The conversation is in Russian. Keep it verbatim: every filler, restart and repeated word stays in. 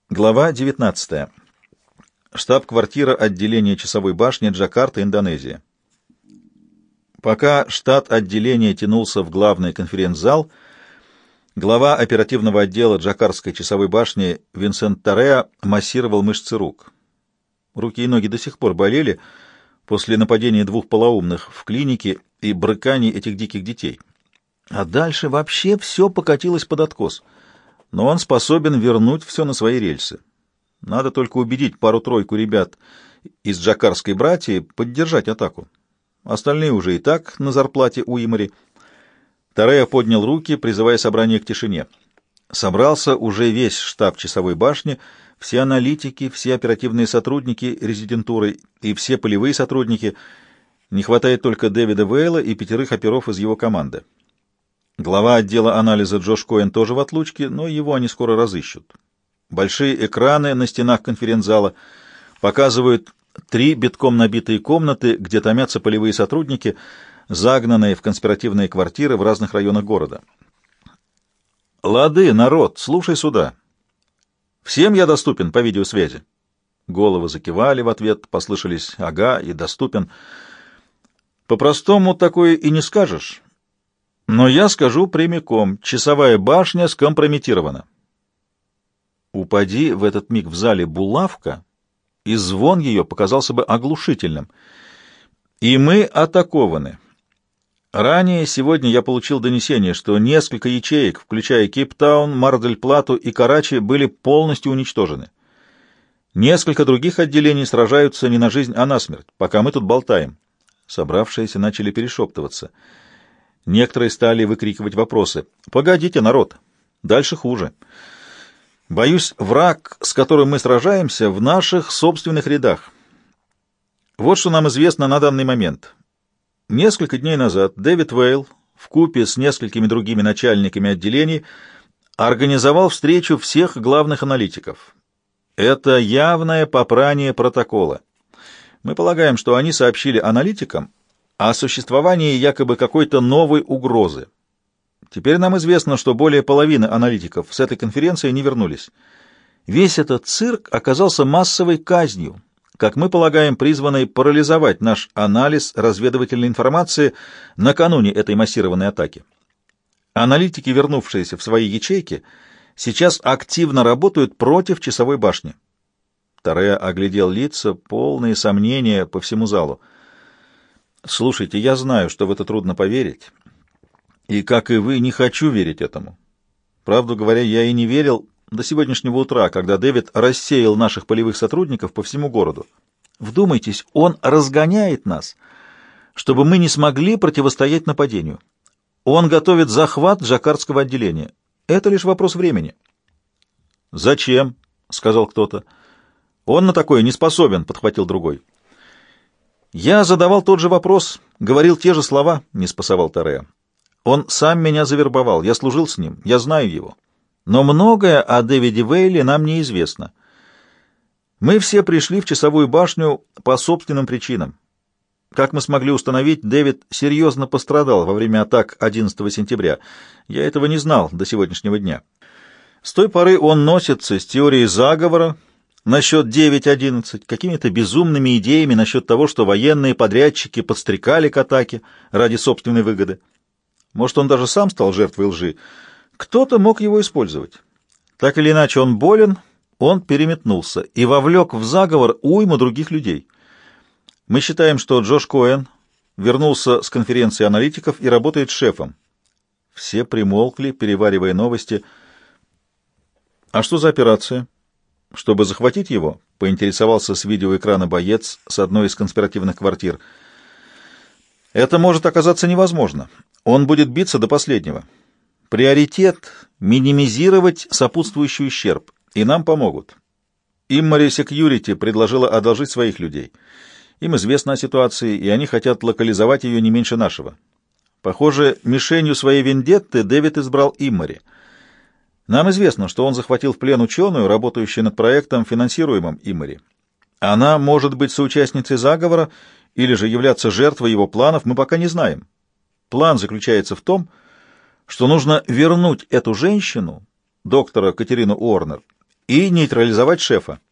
Глава девятнадцатая. Штаб-квартира отделения часовой башни, Джакарта, Индонезия. Пока штат отделения тянулся в главный конференц-зал, глава оперативного отдела Джакартской часовой башни Винсент Тореа массировал мышцы рук. Руки и ноги до сих пор болели после нападения двух полоумных в клинике и брыканий этих диких детей. А дальше вообще все покатилось под откос. Но он способен вернуть все на свои рельсы. Надо только убедить пару-тройку ребят из джакартской братьи поддержать атаку. Остальные уже и так на зарплате у Имари. Тореа поднял руки, призывая собрание к тишине. Собрался уже весь штаб часовой башни, все аналитики, все оперативные сотрудники резидентуры и все полевые сотрудники. Не хватает только Дэвида Вейла и пятерых оперов из его команды. Глава отдела анализа Джош Коэн тоже в отлучке, но его они скоро разыщут. Большие экраны на стенах конференц-зала показывают три битком набитые комнаты, где томятся полевые сотрудники, загнанные в конспиративные квартиры в разных районах города. «Лады, народ, слушай сюда. Всем я доступен по видеосвязи». Головы закивали в ответ, послышались «ага» и «доступен». По-простому такое и не скажешь. Но я скажу прямиком, часовая башня скомпрометирована. Упади в этот миг в зале булавка, и звон ее показался бы оглушительным. И мы атакованы. Ранее сегодня я получил донесение, что несколько ячеек, включая Кейптаун, Мардель-Плату и Карачи, были полностью уничтожены. Несколько других отделений сражаются не на жизнь, а на смерть, пока мы тут болтаем. Собравшиеся начали перешептываться. Некоторые стали выкрикивать вопросы. «Погодите, народ, дальше хуже. Боюсь, враг, с которым мы сражаемся, в наших собственных рядах. Вот что нам известно на данный момент. Несколько дней назад Дэвид Вейл вкупе с несколькими другими начальниками отделений организовал встречу всех главных аналитиков. Это явное попрание протокола. Мы полагаем, что они сообщили аналитикам о существовании якобы какой-то новой угрозы. Теперь нам известно, что более половины аналитиков с этой конференции не вернулись. Весь этот цирк оказался массовой казнью, как мы полагаем, призванной парализовать наш анализ разведывательной информации накануне этой массированной атаки. Аналитики, вернувшиеся в свои ячейки, сейчас активно работают против часовой башни. Тореа оглядел лица, полные сомнения по всему залу. Слушайте, я знаю, что в это трудно поверить, и, как и вы, не хочу верить этому. Правду говоря, я и не верил до сегодняшнего утра, когда Дэвид рассеял наших полевых сотрудников по всему городу. Вдумайтесь, он разгоняет нас, чтобы мы не смогли противостоять нападению. Он готовит захват джакартского отделения. Это лишь вопрос времени. «Зачем?» — сказал кто-то. «Он на такое не способен», — подхватил другой. «Я задавал тот же вопрос, говорил те же слова», — не спасовал Тореа. «Он сам меня завербовал, я служил с ним, я знаю его. Но многое о Дэвиде Вейле нам неизвестно. Мы все пришли в часовую башню по собственным причинам. Как мы смогли установить, Дэвид серьезно пострадал во время атак одиннадцатого сентября. Я этого не знал до сегодняшнего дня. С той поры он носится с теорией заговора насчет девять одиннадцать, какими-то безумными идеями насчет того, что военные подрядчики подстрекали к атаке ради собственной выгоды. Может, он даже сам стал жертвой лжи. Кто-то мог его использовать. Так или иначе, он болен, он переметнулся и вовлек в заговор уйму других людей. Мы считаем, что Джош Коэн вернулся с конференции аналитиков и работает шефом. Все примолкли, переваривая новости. «А что за операция?» «Чтобы захватить его?» — поинтересовался с видеоэкрана боец с одной из конспиративных квартир. «Это может оказаться невозможно. Он будет биться до последнего. Приоритет — минимизировать сопутствующий ущерб, и нам помогут. Иммари Секьюрити предложила одолжить своих людей. Им известно о ситуации, и они хотят локализовать ее не меньше нашего. Похоже, мишенью своей вендетты Дэвид избрал Иммари. Нам известно, что он захватил в плен ученую, работающую над проектом, финансируемым Иммари. Она может быть соучастницей заговора или же являться жертвой его планов, мы пока не знаем. План заключается в том, что нужно вернуть эту женщину, доктора Катерину Уорнер, и нейтрализовать шефа.